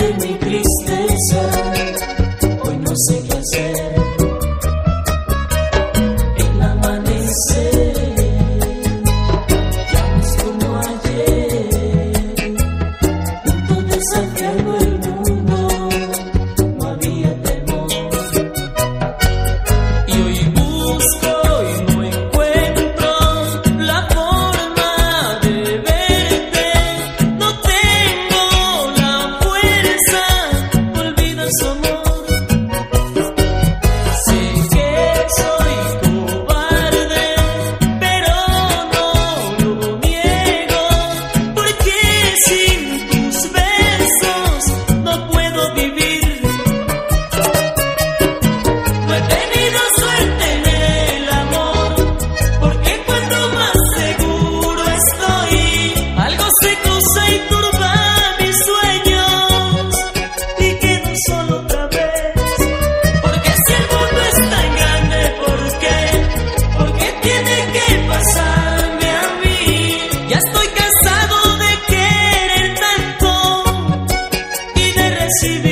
de mi tristeza, hoy no sé qué hacer. El amanecer ya no es como ayer. Juntos desafiando el mundo, no había temor. Y hoy busco y no encuentro la forma de verte. No tengo la fuerza, olvida su amor. Sé que soy cobarde, pero no lo niego, porque sin tus besos no puedo vivir. No he tenido suerte en el amor, porque cuando más seguro estoy, algo se cruza y turba mis sueños, y quedo solo otra vez. Porque si el mundo es tan grande, ¿por qué? ¿Por qué tiene que pasarme a mí? Ya estoy cansado de querer tanto y de recibir